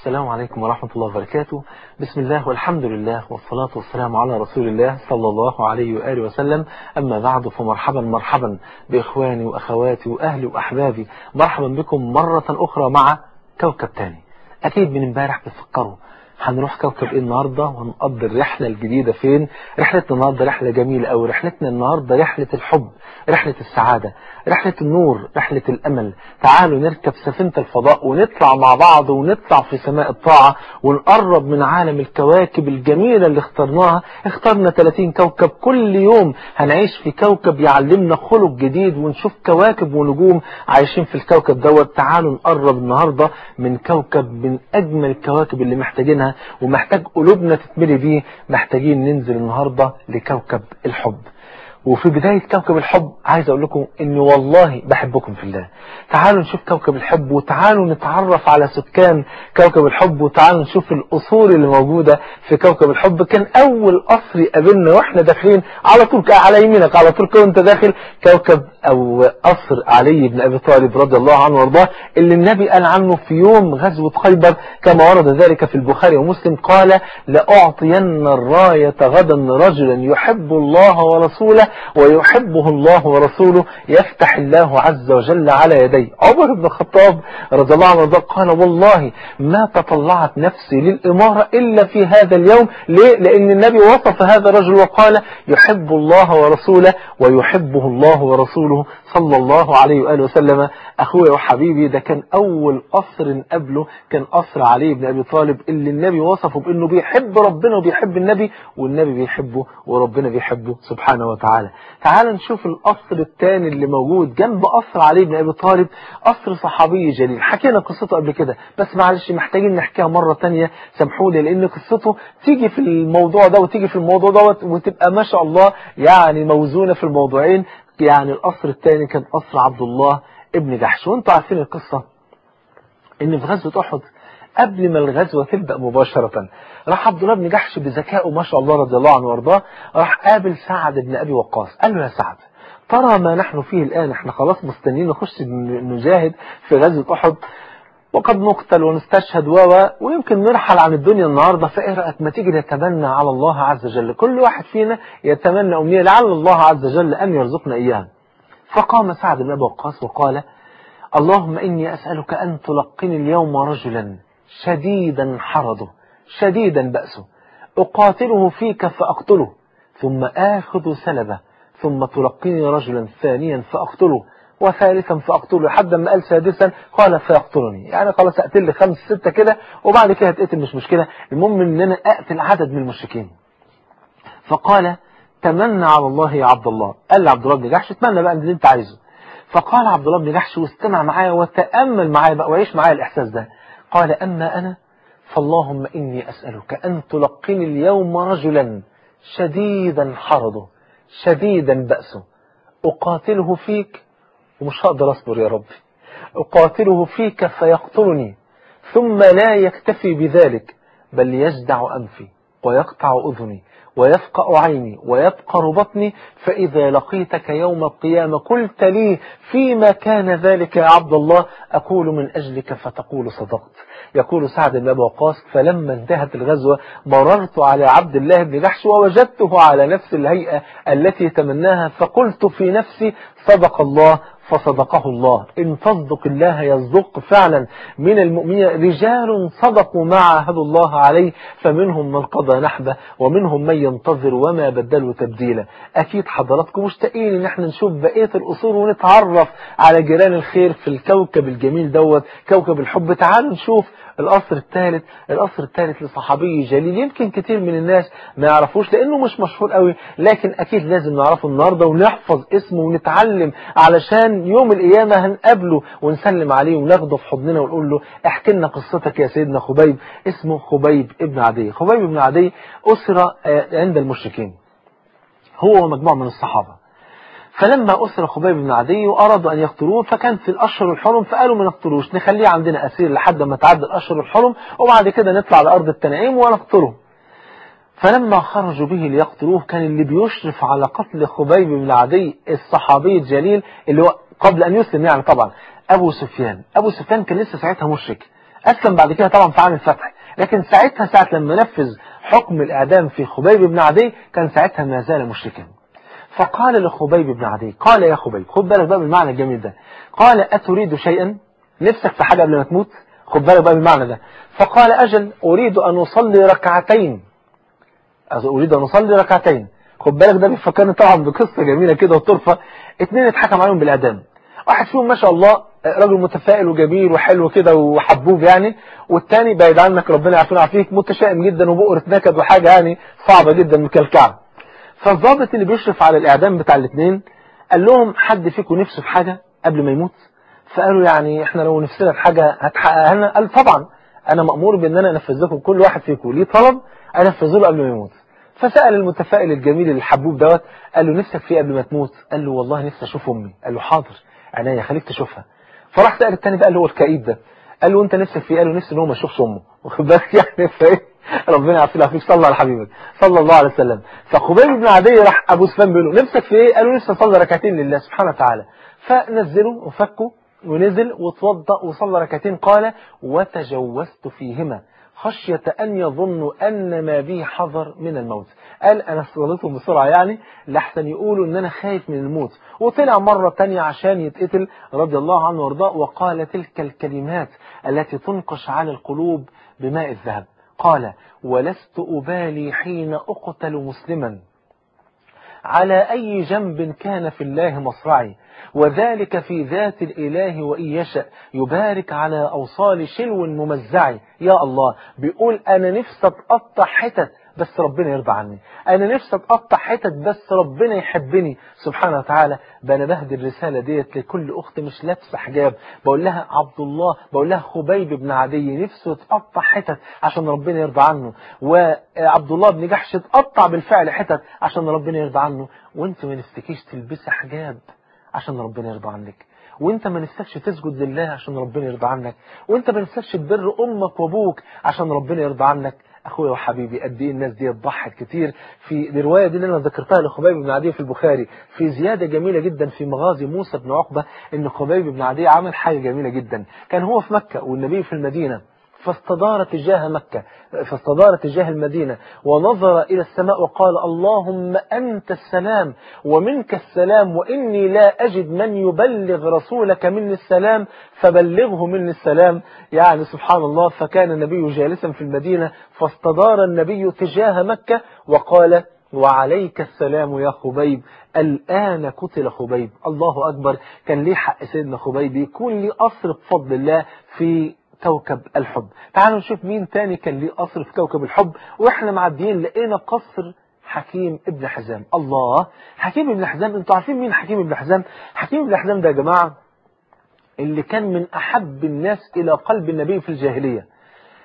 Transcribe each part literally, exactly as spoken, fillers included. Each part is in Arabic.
السلام عليكم ورحمة الله وبركاته. بسم الله والحمد لله والصلاة والسلام على رسول الله صلى الله عليه وآله وسلم. أما بعد، فمرحبا مرحبا بإخواني وأخواتي وأهلي وأحبابي، مرحبا بكم مرة أخرى مع كوكب تاني. أكيد من امبارح بتفكروا هنروح كوكب ايه النهاردة وهنقضي الرحلة الجديدة فين. رحلتنا النهاردة رحلة جميلة أوي، رحلتنا النهاردة رحلة الحب، رحلة السعادة، رحلة النور، رحلة الأمل. تعالوا نركب سفينة الفضاء ونطلع مع بعض ونطلع في سماء الطاعة ونقرب من عالم الكواكب الجميلة اللي اخترناها. اخترنا ثلاثين كوكب، كل يوم هنعيش في كوكب يعلمنا خلق جديد ونشوف كواكب ونجوم عايشين في الكوكب دوت. تعالوا نقرب النهاردة من كوكب من أجمل الكواكب اللي محتاجينها ومحتاج قلوبنا تتملي بيه. محتاجين ننزل النهاردة لكوكب الحب. وفي بداية كوكب الحب عايز أقول لكم إني والله بحبكم في الله. تعالوا نشوف كوكب الحب وتعالوا نتعرف على سكان كوكب الحب وتعالوا نشوف القصور اللي موجودة في كوكب الحب. كان أول قصر يقابلنا وإحنا داخلين على طول على يمينك على طول كنت داخل كوكب أو قصر علي بن أبي طالب رضي الله عنه وارضاه، اللي النبي قال عنه في يوم غزوة خيبر كما ورد ذلك في البخاري ومسلم، قال: لأعطين الراية غدا رجلا يحب الله ورسوله ويحبه الله ورسوله يفتح الله عز وجل على يديه. عمر بن الخطاب رضي الله عنه وارضاه قال: والله ما تطلعت نفسي للإمارة إلا في هذا اليوم. ليه؟ لأن النبي وصف هذا الرجل وقال: يحب الله ورسوله ويحبه الله ورسوله صلى الله عليه وآله وسلم. أخوي وحبيبي، ده كان أول قصر قبله كان قصر علي بن أبي طالب اللي النبي وصفه بأنه بيحب ربنا وبيحب النبي والنبي بيحبه وربنا بيحبه سبحانه وتعالى. تعال نشوف القصر الثاني اللي موجود جنب قصر علي بن أبي طالب، قصر صحابي جليل. حكينا قصته قبل كده بس معلش محتاجين نحكيها مرة تانية، سامحوني، لأن قصته تيجي في الموضوع ده وتيجي في الموضوع دوت وتبقى ما شاء الله يعني موزونة في الموضوعين. يعني القصر الثاني كان قصر عبد الله ابن جحش. وانتوا عارفين القصة ان في غزوة احد قبل ما الغزوة تبدأ مباشرة راح عبد الله بن جحش بذكائه ما شاء الله رضي الله عنه وارضاه، راح قابل سعد بن ابي وقاص. قال له: يا سعد، ترى ما نحن فيه الآن، احنا خلاص مستنيين نخش نجاهد في غزوة احد وقد نقتل ونستشهد و ويمكن نرحل عن الدنيا النهاردة، فايه رأيك ما تيجي نتمنى على الله عز وجل، كل واحد فينا يتمنى أمنية لعل الله عز وجل أن يرزقنا إياها. فقام سعد بن أبي وقاص وقال: اللهم إني أسألك أن تلقني اليوم رجلا شديدا حرضه شديدا بأسه أقاتله فيك فأقتله ثم آخذ سلبه ثم تلقيني رجلا ثانيا فأقتله وثالثا فأقتله لحد ما قال سادسا قال فيقتلني. يعني خلاص أقتل لي خمس ستة كده وبعد كده هتقتل مش مشكلة، المهم إن أنا أقتل عدد من المشركين. فقال: تمنى على الله يا عبد الله. قال لعبد الله بن جحش: اتمنى بقى اللي انت عايزه. فقال عبد الله بن جحش واستمع معايا وتأمل معايا بقى وعيش معايا الإحساس ده. قال: أما أنا فاللهم إني أسألك أن تلقني اليوم رجلا شديدا حرضه شديدا بأسه أقاتله فيك ومش هقدر أصبر يا رب، أقاتله فيك فيقتلني ثم لا يكتفي بذلك بل يجدع أنفي ويقطع أذني ويفقأ عيني ويبقر بطني، فإذا لقيتك يوم القيامة قلت لي فيما كان ذلك يا عبد الله أقول من أجلك فتقول صدقت. يقول سعد بن أبي وقاص: فلما انتهت الغزوة مررت على عبد الله بن جحش ووجدته على نفس الهيئة التي تمناها، فقلت في نفسي صدق الله فصدقه الله، إن تصدق الله يصدق فعلا. من المؤمنين رجال صدقوا ما عاهدوا الله عليه فمنهم من قضى نحبه ومنهم من ينتظر وما بدلوا تبديلا. أكيد حضراتكم مشتاقين إن احنا نشوف بقية الأصول ونتعرف على جيران الخير في الكوكب الجميل دوت كوكب الحب. تعالوا نشوف القصر الثالث. القصر الثالث لصحابي جليل يمكن كتير من الناس ما يعرفوش لأنه مش مشهور قوي، لكن أكيد لازم نعرفه النهاردة ونحفظ اسمه ونتعلم علشان يوم القيامة هنقابله ونسلم عليه وناخده في حضننا ونقول له: احكي لنا قصتك يا سيدنا خبيب. اسمه خبيب ابن عدي. خبيب ابن عدي أسر عند المشركين هو ومجموعة من الصحابة. فلما أسر خبيب بن عدي وأرادوا أن يقتلوه فكان في الأشهر الحرم، فقالوا ما نقتلوش، نخليه عندنا أسير لحد ما تعدي الأشهر الحرم وبعد كده نطلع لأرض التنعيم ونقتله. فلما خرجوا به ليقتلوه كان اللي بيشرف على قتل خبيب بن عدي الصحابي الجليل اللي هو قبل أن يسلم يعني طبعا أبو سفيان. أبو سفيان كان لسه ساعتها مشرك أسلم بعد كده طبعا في عام الفتح، لكن ساعتها ساعة لما نفذ حكم الإعدام في خبيب بن عدي كان ساعتها ما زال مشركا. فقال لخبيب بن عدي، قال يا خبيب، خد بالك بقى بالمعنى الجميل ده، قال أتريد شيئا؟ نفسك في حاجة قبل ما تموت؟ خد بالك بقى بالمعنى ده. فقال أجل، أريد أن أصلي ركعتين، أريد أن أصلي ركعتين. خد بالك ده بيفكرني طبعا بقصة جميلة كده وطرفة. اتنين اتحكم عليهم بالإعدام، واحد فيهم ما شاء الله راجل متفائل وجميل وحلو كده وحبوب يعني، والتاني بعيد عنك ربنا يعافينا ويعافيك متشائم جدا وبؤرة نكد وحاجة يعني صعبة جدا مكلكعة. فالضابط اللي بيشرف على الإعدام بتاع الاثنين قال لهم حد فيكم نفسه في حاجة قبل ما يموت؟ فقالوا يعني احنا لو نفسنا في حاجة هتحققها لنا. قال طبعا أنا مأمور بأن أنا أنفذ لكم، كل واحد فيكم ليه طلب أنفذه له قبل ما يموت. فسأل المتفائل الجميل الحبوب دوت، قال له نفسك في قبل ما تموت؟ قال له والله نفسي أشوف أمي. قال له حاضر عينيا خليك تشوفها. فراح سأل الثاني بقى اللي هو الكئيب ده، قال له انت نفسك في؟ قال له نفسي ان هو ما يشوفش امه. واخد بالك يعني فايه، ربنا يعافينا فيك، صلى على حبيبك صلى الله عليه وسلم. فخبيب بن عدي راح ابو سفيان بيقول له نفسك في ايه؟ قال له نفسي اصلي ركعتين لله سبحانه وتعالى. فنزله وفكه ونزل وتوضأ وصلى ركعتين. قال وتجوزت فيهما خشية أن يظنوا أن ما بي حذر من الموت. قال أنا صليتهم بسرعة يعني لحسن يقولوا أن أنا خايف من الموت. وطلع مرة تانية عشان يتقتل رضي الله عنه وارضاه، وقال تلك الكلمات التي تنقش على القلوب بماء الذهب. قال ولست أبالي حين أقتل مسلما على أي جنب كان في الله مصرعي، وذلك في ذات الإله وإن يشأ يبارك على أوصال شلو ممزعي. يا الله، بيقول أنا نفسي أتقطع حتت بس ربنا يرضى عني، أنا نفسي أتقطع حتت بس ربنا يحبني سبحانه وتعالى. بأنا بهدي الرسالة ديت لكل أخت مش لابسة حجاب، بقول لها عبد الله، بقول لها خبيب بن عدي نفسه يتقطع حتت عشان ربنا يرضى عنه، وعبد الله بن جحش يتقطع بالفعل حتت عشان ربنا يرضى عنه. وانت ما نفسكيش تلبسي حجاب عشان ربنا يرضى عنك، وانت ما نفسكش تسجد لله عشان ربنا يرضى عنك، وانت ما نفسكش تبر امك وابوك عشان ربنا يرضى عنك. اخويا وحبيبي قد ايه الناس دي ضحت كتير. في الروايه دي اللي انا ذكرتها لخبيب بن عدي في البخاري في زياده جميله جدا في مغازي موسى بن عقبه، ان خبيب بن عدي عمل حاجه جميله جدا. كان هو في مكه والنبي في المدينه، فاستدار تجاه مكة، فاستدار تجاه المدينة ونظر إلى السماء وقال اللهم أنت السلام ومنك السلام، وإني لا أجد من يبلغ رسولك مني السلام فبلغه مني السلام. يعني سبحان الله. فكان النبي جالسا في المدينة فاستدار النبي تجاه مكة وقال وعليك السلام يا خبيب، الآن قتل خبيب. الله أكبر. كان ليه حق سيدنا خبيب يكون ليه قصر بفضل الله في كوكب الحب. تعالوا نشوف مين تاني كان ليه قصر في كوكب الحب. واحنا معديين لقينا قصر حكيم ابن حزام. الله، حكيم ابن حزام. انتوا عارفين مين حكيم ابن حزام؟ حكيم ابن حزام ده يا جماعة اللي كان من أحب الناس إلى قلب النبي في الجاهلية.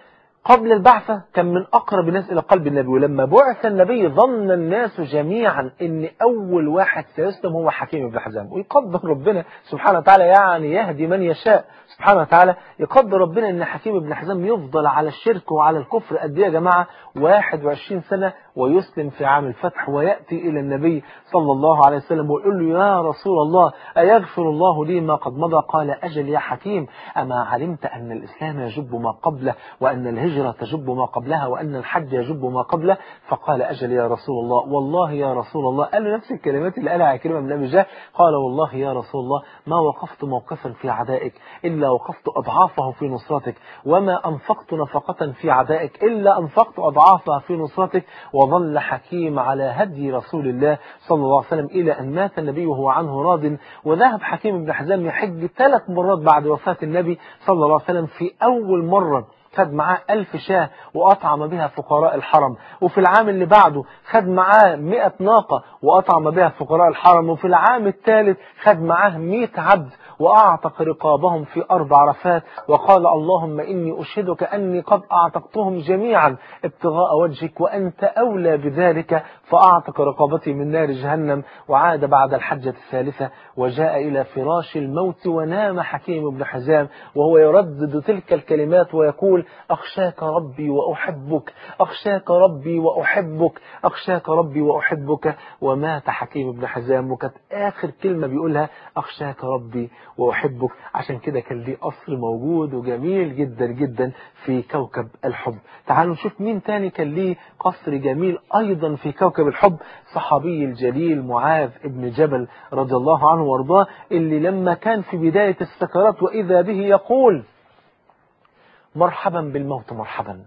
قبل البعثة كان من أقرب الناس إلى قلب النبي، ولما بعث النبي ظن الناس جميعا إن أول واحد سيسلم هو حكيم بن حزام. ويقدر ربنا سبحانه وتعالى يعني يهدي من يشاء سبحانه وتعالى. يقدر ربنا إن حكيم بن حزام يفضل على الشرك وعلى الكفر قد إيه يا جماعة؟ واحد وعشرين سنة، ويسلم في عام الفتح ويأتي إلى النبي صلى الله عليه وسلم ويقول له يا رسول الله أيغفر الله لي ما قد مضى؟ قال أجل يا حكيم، أما علمت أن الإسلام يجب ما قبله، وأن الهجرة تجب ما قبلها، وأن الحج يجب ما قبله؟ فقال أجل يا رسول الله، والله يا رسول الله. قال له نفس الكلمات اللي قالها عكرمة بن أبي جهل. قال والله يا رسول الله ما وقفت موقفا في عدائك إلا وقفت أضعافه في نصرتك، وما أنفقت نفقة في عدائك إلا أنفقت أضعافها في نصرتك. وظل حكيم على هدي رسول الله صلى الله عليه وسلم إلى أن مات النبي وهو عنه راض. وذهب حكيم بن حزام يحج ثلاث مرات بعد وفاة النبي صلى الله عليه وسلم. في أول مرة خد معاه ألف شاه وأطعم بها فقراء الحرم، وفي العام اللي بعده خد معاه مئة ناقة وأطعم بها فقراء الحرم، وفي العام الثالث خد معاه مئة عبد وأعتق رقابهم في أرض عرفات. وقال اللهم إني أشهدك أني قد أعتقتهم جميعا ابتغاء وجهك وأنت أولى بذلك، فأعتق رقابتي من نار جهنم. وعاد بعد الحجة الثالثة وجاء إلى فراش الموت ونام حكيم بن حزام وهو يردد تلك الكلمات ويقول أخشاك ربي وأحبك، أخشاك ربي وأحبك، أخشاك ربي وأحبك. ومات حكيم بن حزام وكانت آخر كلمة بيقولها أخشاك ربي وأحبك. عشان كده كان ليه قصر موجود وجميل جدا جدا في كوكب الحب. تعالوا نشوف مين تاني كان ليه قصر جميل أيضا في كوكب الحب. صحابي الجليل معاذ ابن جبل رضي الله عنه وارضاه، اللي لما كان في بداية السكرات وإذا به يقول مرحبا بالموت مرحبا،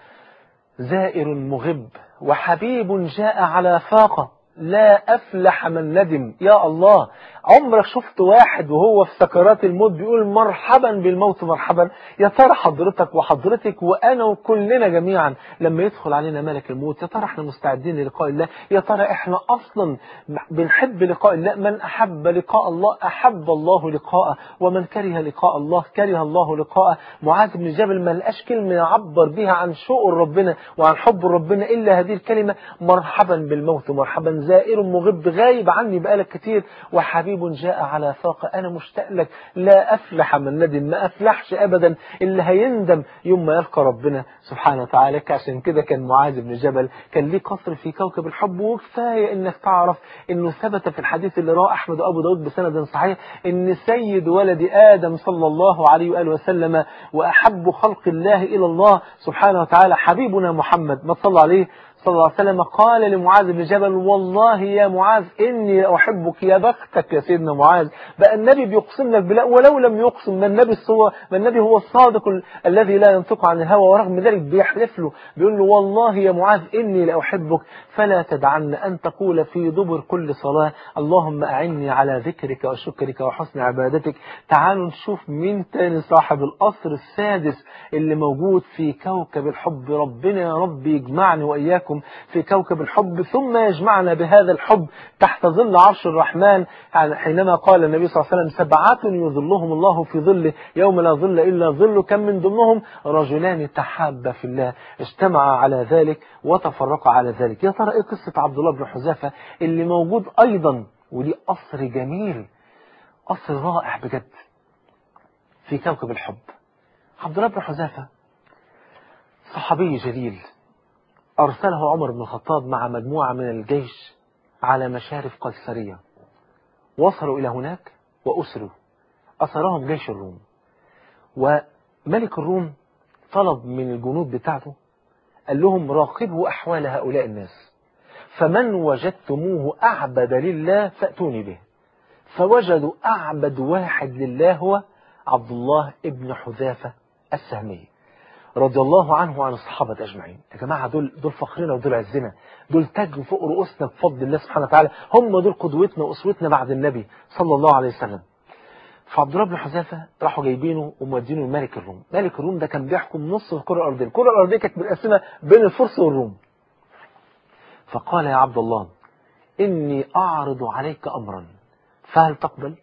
زائر مغب وحبيب جاء على فاقة، لا أفلح من ندم. يا الله، عمرك شفت واحد وهو في سكرات الموت بيقول مرحبا بالموت مرحبا؟ يا ترى حضرتك وحضرتك وأنا وكلنا جميعا لما يدخل علينا ملك الموت، يا ترى احنا مستعدين للقاء الله؟ يا ترى احنا أصلا بنحب لقاء الله؟ من أحب لقاء الله أحب الله لقاءه، ومن كره لقاء الله كره الله لقاءه. معاذ بن جبل ما لقاش كلمة يعبر بها عن شوق ربنا وعن حب ربنا إلا هذه الكلمة، مرحبا بالموت مرحبا، زائر مغب غايب عني بقالك كتير، وحبيب جاء على فاقة، أنا مشتاق لك، لا أفلح من ندم، ما أفلحش أبدا اللي هيندم يوم ما يلقى ربنا سبحانه وتعالى. عشان كده كان معاذ بن جبل كان ليه قصر في كوكب الحب. وكفاية إنك تعرف إنه ثبت في الحديث اللي رواه أحمد وأبو داود بسند صحيح إن سيد ولد آدم صلى الله عليه وآله وسلم وأحب خلق الله إلى الله سبحانه وتعالى حبيبنا محمد ما صلى عليه صلى الله عليه وسلم، قال لمعاذ بن جبل والله يا معاذ إني أحبك. يا بختك يا سيدنا معاذ، بقى النبي بيقسم لك بالله، ولو لم يقسم ما النبي هو ما النبي هو الصادق الذي لا ينطق عن الهوى، ورغم ذلك بيحلف له بيقول له والله يا معاذ إني لأحبك، فلا تدعن أن تقول في دبر كل صلاة اللهم أعني على ذكرك وشكرك وحسن عبادتك. تعالوا نشوف مين تاني صاحب القصر السادس اللي موجود في كوكب الحب. ربنا يا رب يجمعني وإياكم في كوكب الحب، ثم يجمعنا بهذا الحب تحت ظل عرش الرحمن، حينما قال النبي صلى الله عليه وسلم سبعة يظلهم الله في ظله يوم لا ظل إلا ظله، كم من ضمنهم رجلان تحابا في الله اجتمعا على ذلك وتفرقا على ذلك. يا ترى ايه قصة عبد الله بن حذافة اللي موجود أيضا وليه قصر جميل، قصر رائع بجد في كوكب الحب. عبد الله بن حذافة صحابي جليل أرسله عمر بن الخطاب مع مجموعة من الجيش على مشارف قيصرية، وصلوا إلى هناك وأسروا، أسرهم جيش الروم، وملك الروم طلب من الجنود بتاعته قال لهم راقبوا أحوال هؤلاء الناس، فمن وجدتموه أعبد لله فأتوني به. فوجدوا أعبد واحد لله هو عبد الله ابن حذافة السهمي رضي الله عنه وعن الصحابة أجمعين. يا جماعة دول دول فخرنا ودول عزنا، دول تاج فوق رؤوسنا بفضل الله سبحانه وتعالى، هم دول قدوتنا وأسوتنا بعد النبي صلى الله عليه وسلم. فعبد الله بن حذافة راحوا جايبينه ومودينه لملك الروم. ملك الروم ده كان بيحكم نص الكرة الأرضية، الكرة الأرضية كانت متقسمة بين الفرس والروم. فقال يا عبد الله إني أعرض عليك أمرا فهل تقبل؟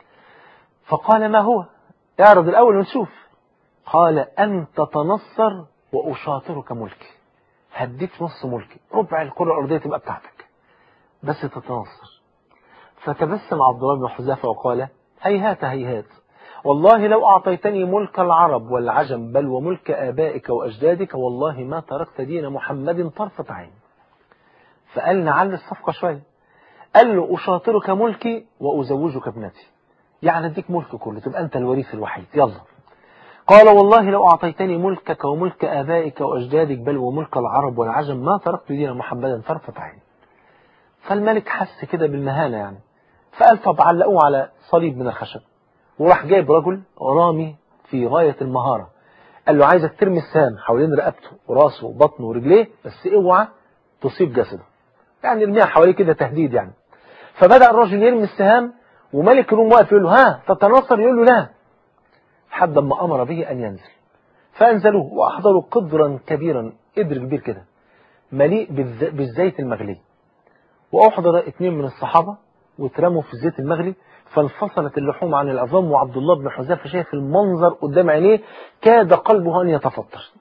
فقال ما هو؟ اعرض الأول ونشوف. قال أن تتنصر وأشاطرك ملكي، هديك نص ملكي، ربع الكرة الأرضية تبقى بتاعتك بس تتنصر. فتبسم عبد الله بن حذافة وقال هيهات هيهات، والله لو أعطيتني ملك العرب والعجم بل وملك آبائك وأجدادك والله ما تركت دين محمد طرفة عين. فقال نعلي الصفقة شوية، قال له أشاطرك ملكي وأزوجك ابنتي، يعني اديك ملك كله تبقى أنت الوريث الوحيد، يلا. قال والله لو أعطيتني ملكك وملك آبائك وأجدادك بل وملك العرب والعجم ما تركت دين محمدا طرفة عين. فالملك حس كده بالمهانة يعني، فقال طب علقوه على صليب من الخشب، وراح جايب رجل رامي في غاية المهارة، قال له عايزك ترمي السهام حوالين رقبته وراسه وبطنه ورجليه بس اوعى تصيب جسده، يعني ارميها حواليه كده تهديد يعني. فبدأ الرجل يرمي السهام وملك الروم واقف يقول له ها تتنصر، يقول له لا، حد ما أمر به أن ينزل. فأنزلوه وأحضروا قدرا كبيرا، قدر كبير كده مليء بالزيت المغلي، وأحضر اثنين من الصحابة واترموا في الزيت المغلي، فانفصلت اللحوم عن العظام، وعبد الله بن حذافة شايف المنظر قدام عينيه كاد قلبه أن يتفطر.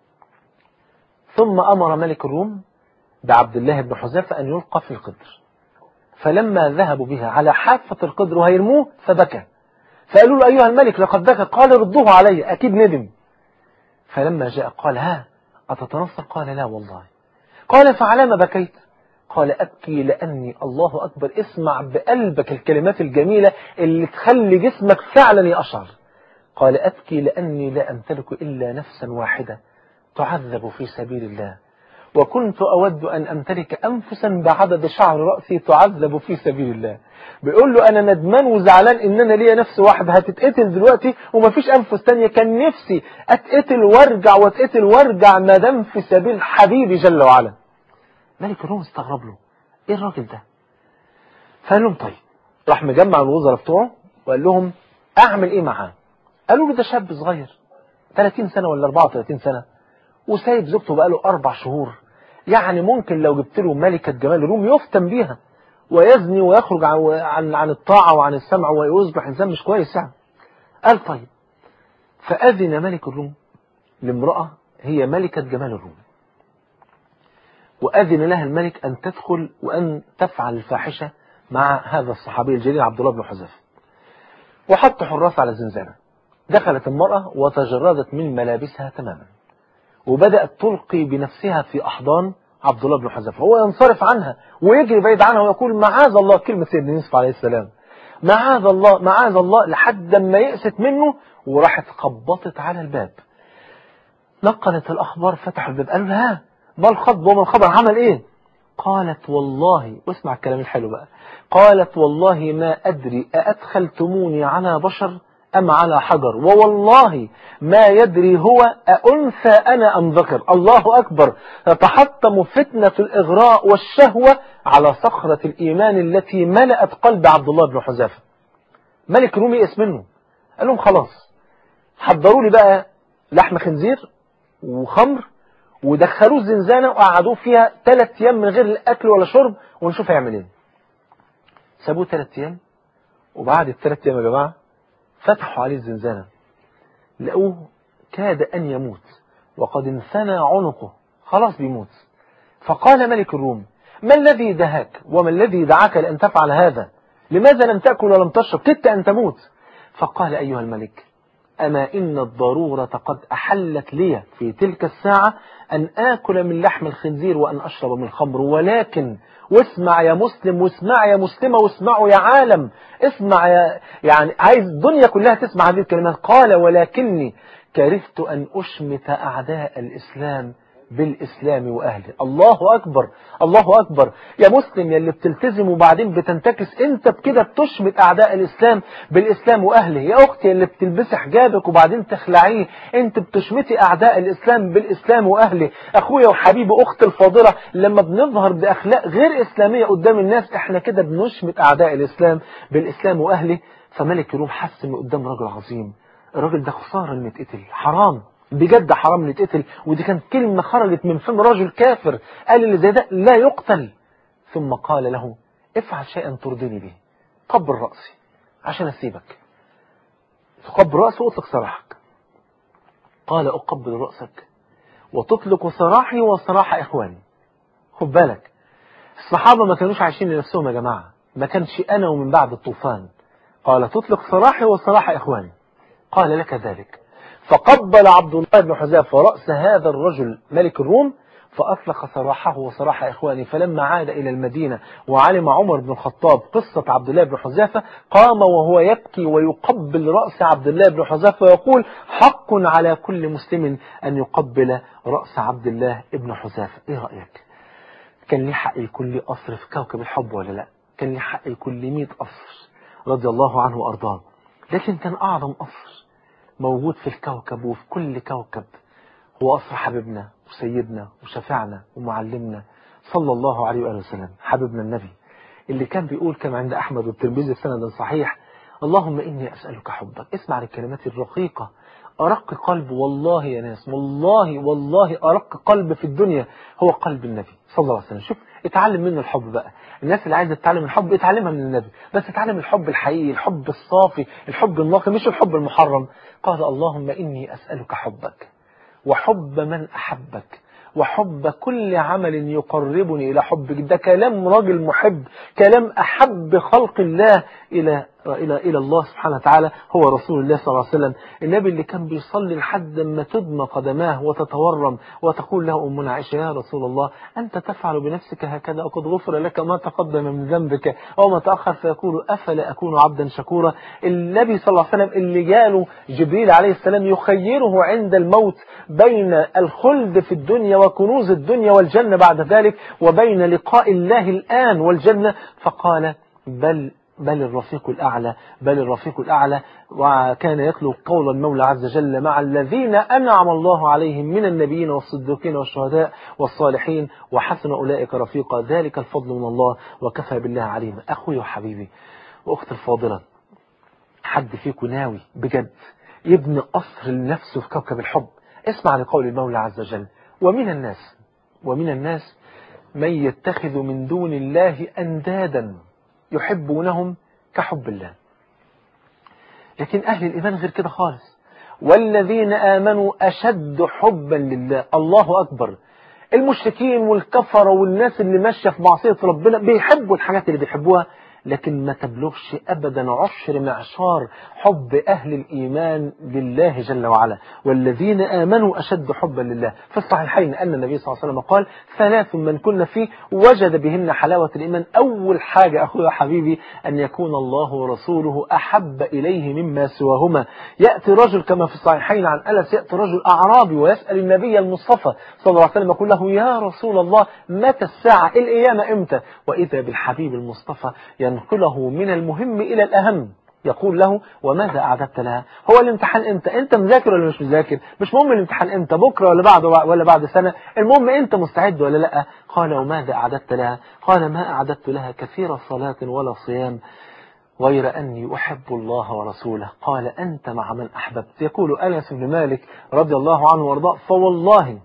ثم أمر ملك الروم بعبد الله بن حذافة أن يلقى في القدر، فلما ذهبوا بها على حافة القدر وهيرموه فبكى، فقالوا له أيها الملك لقد بكى، قال ردوه علي أكيد ندم. فلما جاء قال ها أتتنصر؟ قال لا والله. قال فعلى ما بكيت؟ قال أبكي لأني، الله أكبر، اسمع بقلبك الكلمات الجميلة اللي تخلي جسمك فعلا يقشعر. قال أبكي لأني لا أمتلك إلا نفسا واحدة تعذب في سبيل الله، وكنت أود أن أمتلك أنفسا بعدد شعر رأسي تعذب في سبيل الله. بيقول له أنا ندمان وزعلان إن أنا ليا نفس واحدة هتتقتل دلوقتي ومفيش أنفس تانية، كان نفسي أتقتل وارجع واتقتل وارجع ما دام في سبيل حبيبي جل وعلا. ملك الروم استغرب له، إيه الراجل ده؟ فقال لهم طيب، راح مجمع الوزراء بتوعه وقال لهم أعمل إيه معاه؟ قالوا له ده شاب صغير ثلاثين سنة ولا أربعة وثلاثين سنة وسايب زوجته بقاله أربع شهور، يعني ممكن لو جبت له ملكة جمال الروم يفتن بيها ويزني ويخرج عن, عن, عن الطاعة وعن السمع ويصبح إنسان مش كويس يعني. قال طيب، فأذن ملك الروم لامرأة هي ملكة جمال الروم، وأذن لها الملك أن تدخل وأن تفعل الفاحشة مع هذا الصحابي الجليل عبد الله بن حذافة، وحط حراس على الزنزانة. دخلت المرأة وتجردت من ملابسها تماما، وبدأت تلقي بنفسها في أحضان عبد الله بن حذافة، هو ينصرف عنها ويجري بعيد عنها ويقول معاذ الله، كلمة سيدنا يوسف عليه السلام، معاذ الله معاذ الله، لحد ما يأست منه وراحت خبطت على الباب. نقلت الأخبار، فتحوا الباب، قالوا لها ما الخطب وما الخبر، عمل إيه؟ قالت والله، واسمع الكلام الحلو بقى، قالت والله ما أدري أأدخلتموني على بشر أم على حجر، ووالله ما يدري هو أأنثى أنا أم ذكر. الله أكبر، تتحطم فتنة الإغراء والشهوة على صخرة الإيمان التي ملأت قلب عبد الله بن حذافة. ملك رومي يئس منه، قال لهم خلاص حضروا لي بقى لحم خنزير وخمر ودخلوه الزنزانة وقعدوه فيها ثلاث أيام من غير الأكل ولا شرب ونشوف هيعمل ايه. سابوه ثلاث أيام، وبعد الثلاث أيام يا جماعة فتحوا عليه الزنزانة، لقوه كاد أن يموت وقد انثنى عنقه، خلاص بيموت. فقال ملك الروم ما الذي دهاك وما الذي دعاك لأن تفعل هذا؟ لماذا لم تأكل ولم تشرب؟ كدت أن تموت. فقال أيها الملك أما إن الضرورة قد أحلت لي في تلك الساعة أن آكل من لحم الخنزير وأن أشرب من الخمر، ولكن واسمع يا مسلم واسمع يا مسلمة واسمعوا يا عالم، اسمع يا، يعني عايز الدنيا كلها تسمع هذه الكلمات. قال ولكني كرهت أن أشمت أعداء الإسلام بالإسلام وأهله. الله أكبر الله أكبر يا مسلم، يا اللي بتلتزم وبعدين بتنتكس، انت بكده بتشمت أعداء الإسلام بالإسلام وأهله. يا أختي اللي بتلبسي حجابك وبعدين تخلعيه، انت بتشمتي أعداء الإسلام بالإسلام وأهله. أخويا وحبيبي أخت الفاضلة، لما بنظهر بأخلاق غير إسلامية قدام الناس احنا كده بنشمت أعداء الإسلام بالإسلام وأهله. فملك الروم حس إنه قدام رجل عظيم، الراجل ده خسارة إنه يتقتل، حرام بجد حرام نتقتل، ودي كانت كلمة خرجت من فم رجل كافر، قال اللي زي ده لا يقتل. ثم قال له افعل شيئا ترضيني به، قبل رأسي عشان أسيبك. تقبل رأسه وأطلق سراحك. قال أقبل رأسك وتطلق سراحي وسراح إخواني. خد بالك الصحابة ما كانوش عايشين لنفسهم يا جماعة، ما كانش أنا ومن بعد الطوفان. قال تطلق سراحي وسراح إخواني. قال لك ذلك. فقبل عبد الله بن حذافة رأس هذا الرجل ملك الروم فأطلق سراحه وسراح إخوانه. فلما عاد إلى المدينة وعلم عمر بن الخطاب قصة عبد الله بن حذافة قام وهو يبكي ويقبل رأس عبد الله بن حذافة ويقول حق على كل مسلم أن يقبل رأس عبد الله بن حذافة. إيه رأيك؟ كان ليه حق يكون ليه قصر في كوكب الحب ولا لا؟ كان ليه حق يكون ليه مئة قصر رضي الله عنه وأرضاه، لكن كان أعظم قصر موجود في الكوكب وفي كل كوكب هو قصر حبيبنا وسيدنا وشفعنا ومعلمنا صلى الله عليه وآله وسلم، حبيبنا النبي اللي كان بيقول كما عند أحمد والترمذي بسند صحيح اللهم إني أسألك حبك. اسمع الكلمات الرقيقة، أرق قلب والله يا ناس، والله والله أرق قلب في الدنيا هو قلب النبي صلى الله عليه وسلم. شوف اتعلم منه الحب بقى، الناس اللي عايزة تتعلم الحب اتعلمها من النبي، بس اتعلم الحب الحقيقي، الحب الصافي، الحب النقي، مش الحب المحرم. قال اللهم إني أسألك حبك وحب من أحبك وحب كل عمل يقربني إلى حبك. ده كلام راجل محب، كلام أحب خلق الله إلى إلى إلى الله سبحانه وتعالى هو رسول الله صلى الله عليه وسلم، النبي اللي كان بيصلي لحد ما تدمى قدماه وتتورم وتقول له أمنا عائشة يا رسول الله أنت تفعل بنفسك هكذا وقد غفر لك ما تقدم من ذنبك أو ما تأخر، فيقول أفلا أكون عبدا شكورا. النبي صلى الله عليه وسلم اللي جاله جبريل عليه السلام يخيره عند الموت بين الخلد في الدنيا وكنوز الدنيا والجنة بعد ذلك وبين لقاء الله الآن والجنة، فقال بل بل الرفيق الأعلى بل الرفيق الأعلى. وكان يتلو قول المولى عز وجل مع الذين أنعم الله عليهم من النبيين والصديقين والشهداء والصالحين وحسن أولئك رفيقا ذلك الفضل من الله وكفى بالله عليما. أخوي وحبيبي وأختي الفاضلة، حد فيكم ناوي بجد يبني قصر لنفسه في كوكب الحب؟ اسمع لقول المولى عز وجل ومن الناس ومن الناس من يتخذ من دون الله أندادا يحبونهم كحب الله. لكن أهل الإيمان غير كده خالص، والذين آمنوا أشد حبا لله. الله أكبر. المشركين والكفر والناس اللي ماشية في معصية ربنا بيحبوا الحاجات اللي بيحبوها، لكن ما تبلغش أبدا عشر معشار حب أهل الإيمان لله جل وعلا. والذين آمنوا أشد حبا لله. في الصحيحين أن النبي صلى الله عليه وسلم قال ثلاث من كن فيه وجد بهن حلاوة الإيمان. أول حاجة أخويا حبيبي أن يكون الله ورسوله أحب إليه مما سواهما. يأتي رجل كما في الصحيحين عن أنس، يأتي رجل أعرابي ويسأل النبي المصطفى صلى الله عليه وسلم يقول له يا رسول الله متى الساعة، القيامة إمتى؟ وإذا بالحبيب المصطفى ينقله من المهم إلى الأهم، يقول له وماذا أعددت لها؟ هو الامتحان امتى؟ انت مذاكر ولا مش مذاكر؟ مش مهم الامتحان امتى، بكرة ولا بعد ولا بعد سنة، المهم انت مستعد ولا لا؟ قال وماذا أعددت لها؟ قال ما أعددت لها كثير صلاة ولا صيام غير أني أحب الله ورسوله. قال أنت مع من أحببت. يقول أنس بن مالك رضي الله عنه وارضاه فوالله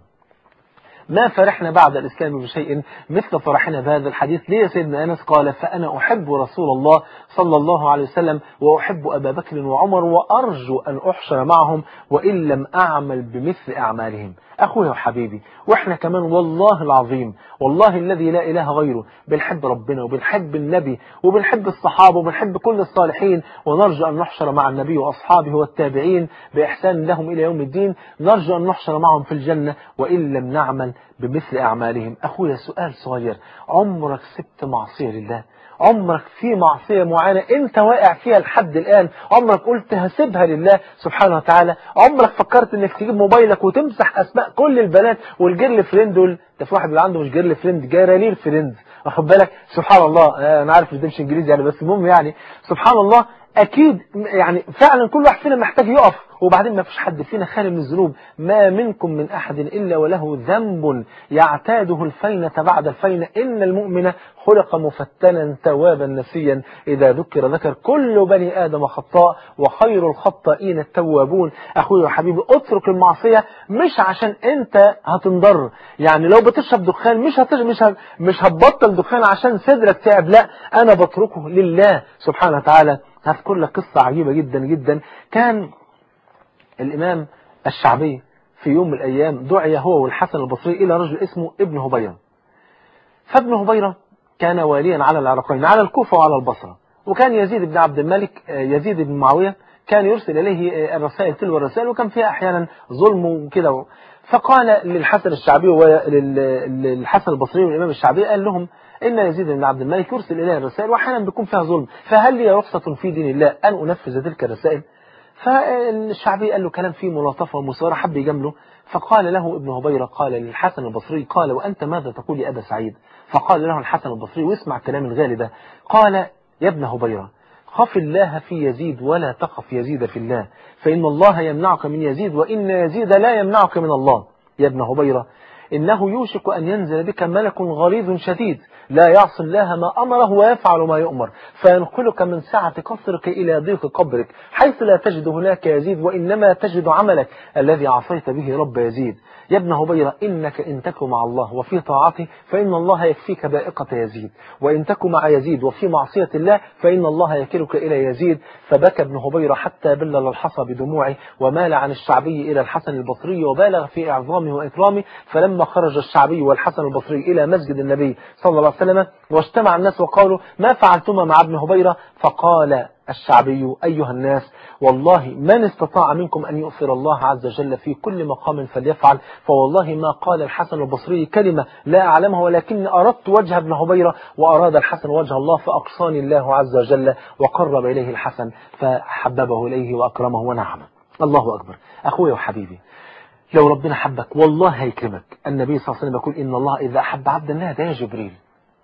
ما فرحنا بعد الإسلام بشيء مثل فرحنا بهذا الحديث. ليه سيدنا أنس؟ قال فأنا أحب رسول الله صلى الله عليه وسلم وأحب أبا بكر وعمر وأرجو أن أحشر معهم وإن لم أعمل بمثل أعمالهم. أخويا وحبيبي وإحنا كمان والله العظيم والله الذي لا إله غيره بنحب ربنا وبنحب النبي وبنحب الصحابة وبنحب كل الصالحين، ونرجو أن نحشر مع النبي وأصحابه والتابعين بإحسان لهم إلى يوم الدين، نرجو أن نحشر معهم في الجنة وإن لم نعمل بمثل أعمالهم. أخويا سؤال صغير، عمرك سبت معصية لله؟ عمرك في معصية معينة انت واقع فيها لحد الآن عمرك قلت هسيبها لله سبحانه وتعالى؟ عمرك فكرت انك تجيب موبايلك وتمسح اسماء كل البنات والجيرل فريند دول؟ ده في واحد اللي عنده مش جيرل فريند جرالير فريند، واخد بالك؟ سبحان الله. انا عارف ده مش انجليزي يعني بس المهم يعني سبحان الله. اكيد يعني فعلا كل واحد فينا محتاج يقف. وبعدين ما فيش حد فينا خالي من الذنوب، ما منكم من أحد إلا وله ذنب يعتاده الفينة بعد الفينة، إن المؤمن خلق مفتنا توابا نسيا إذا ذكر ذكر، كل بني آدم خطاء وخير الخطائين التوابون. أخوي وحبيبي اترك المعصية مش عشان أنت هتنضر، يعني لو بتشرب دخان مش هتش... مش ه... مش هتبطل دخان عشان صدرك تعب، لا أنا بتركه لله سبحانه وتعالى. هذكر لك قصة عجيبة جدا جدا. كان الإمام الشعبي في يوم من الأيام دعي هو والحسن البصري إلى رجل اسمه ابن هبيرة. فابن هبيرة كان واليا على العراقين، على الكوفة وعلى البصرة، وكان يزيد بن عبد الملك يزيد بن معاوية كان يرسل إليه الرسائل تلو الرسائل، وكان فيها أحيانا ظلم وكده. فقال للحسن الشعبي وللحسن البصري والإمام الشعبي قال لهم إن يزيد بن عبد الملك يرسل إليه الرسائل وأحيانا بيكون فيها ظلم، فهل لي رخصة في دين الله أن أنفذ تلك الرسائل؟ فالشعبي قال له كلام فيه ملاطفة ومصارحة، حب يجامله. فقال له ابن هبيرة قال للحسن البصري قال وأنت ماذا تقول يا أبا سعيد؟ فقال له الحسن البصري واسمع كلام الغالي ده، قال يا ابن هبيرة خف الله في يزيد ولا تخف يزيد في الله، فإن الله يمنعك من يزيد وإن يزيد لا يمنعك من الله. يا ابن هبيرة إنه يوشك أن ينزل بك ملك غليظ شديد لا يعصي الله ما أمره ويفعل ما يؤمر، فينقلك من سعة قصرك إلى ضيق قبرك حيث لا تجد هناك يزيد وإنما تجد عملك الذي عصيت به رب يزيد. يا ابن هبيرة إنك إن تكن مع الله وفي طاعته فإن الله يكفيك بائقة يزيد، وإن تكن مع يزيد وفي معصية الله فإن الله يكلك إلى يزيد. فبكى ابن هبيرة حتى بلل الحصى بدموعه ومال عن الشعبي إلى الحسن البصري وبالغ في إعظامه وإكرامه. فلما ثم خرج الشعبي والحسن البصري إلى مسجد النبي صلى الله عليه وسلم، واجتمع الناس وقالوا ما فعلتما مع ابن هبيرة؟ فقال الشعبي أيها الناس والله من استطاع منكم أن يؤثر الله عز وجل في كل مقام فليفعل، فوالله ما قال الحسن البصري كلمة لا أعلمها ولكن أردت وجه ابن هبيرة وأراد الحسن وجه الله فأقصاني الله عز وجل وقرب إليه الحسن فحببه إليه وأكرمه ونعمه. الله أكبر. أخوي وحبيبي، لو ربنا حبك والله هيكرمك. النبي صلى الله عليه وسلم يقول إن الله إذا أحب عبدا نادى يا جبريل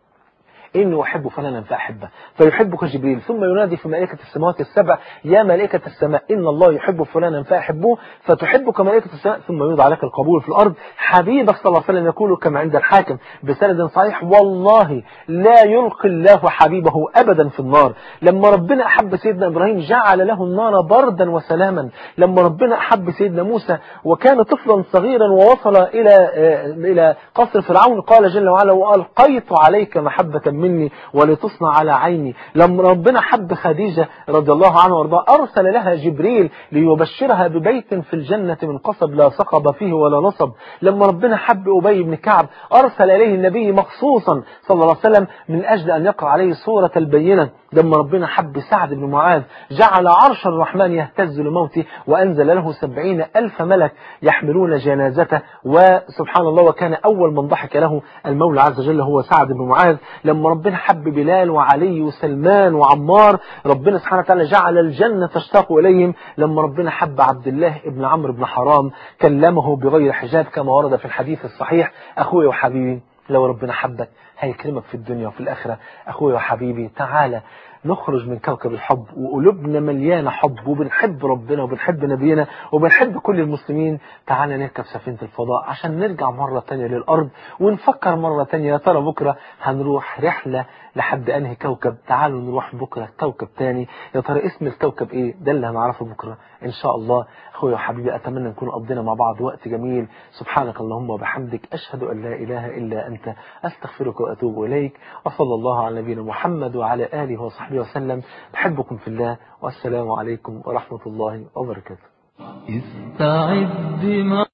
إني أحب فلانا فأحبه فيحبك جبريل، ثم ينادي في ملائكة السماوات السبع يا ملائكة السماء إن الله يحب فلانا فأحبوه فتحبك ملائكة السماء، ثم يوضع لك القبول في الأرض. حبيبك صلى الله عليه وسلم يقول كما عند الحاكم بسند صحيح والله لا يلقي الله حبيبه أبدا في النار. لما ربنا أحب سيدنا إبراهيم جعل له النار بردا وسلاما. لما ربنا أحب سيدنا موسى وكان طفلا صغيرا ووصل إلى إلى قصر فرعون قال جل وعلا وألقيت عليك محبة مني ولتصنع على عيني. لما ربنا حب خديجة رضي الله عنها وارضاها أرسل لها جبريل ليبشرها ببيت في الجنة من قصب لا صخب فيه ولا نصب. لما ربنا حب أبي بن كعب أرسل إليه النبي مخصوصا صلى الله عليه وسلم من أجل أن يقرأ عليه سورة البينة. لما ربنا حب سعد بن معاذ جعل عرش الرحمن يهتز لموته وأنزل له سبعين ألف ملك يحملون جنازته، وسبحان الله وكان أول من ضحك له المولى عز وجل هو سعد بن معاذ. لما ربنا حب بلال وعلي وسلمان وعمار ربنا سبحانه وتعالى جعل الجنة تشتاق إليهم. لما ربنا حب عبد الله ابن عمرو بن حرام كلمه بغير حجاب كما ورد في الحديث الصحيح. أخوي وحبيبي لو ربنا حبك هيكرمك في الدنيا وفي الآخرة. أخوي وحبيبي تعالى نخرج من كوكب الحب وقلوبنا مليانة حب وبنحب ربنا وبنحب نبينا وبنحب كل المسلمين. تعالى نركب سفينة الفضاء عشان نرجع مرة تانية للأرض ونفكر مرة تانية يا ترى بكرة هنروح رحلة لحد أنهي كوكب. تعالوا نروح بكرة كوكب تاني، يا ترى اسم الكوكب إيه؟ ده اللي هنعرفه بكرة إن شاء الله. أخوي وحبيبي أتمنى نكون قضينا مع بعض وقت جميل. سبحانك اللهم وبحمدك أشهد أن لا إله إلا أنت أستغفرك وأتوب إليك، وصلى الله على نبينا محمد وعلى آله وصحبه وسلم. بحبكم في الله والسلام عليكم ورحمة الله وبركاته.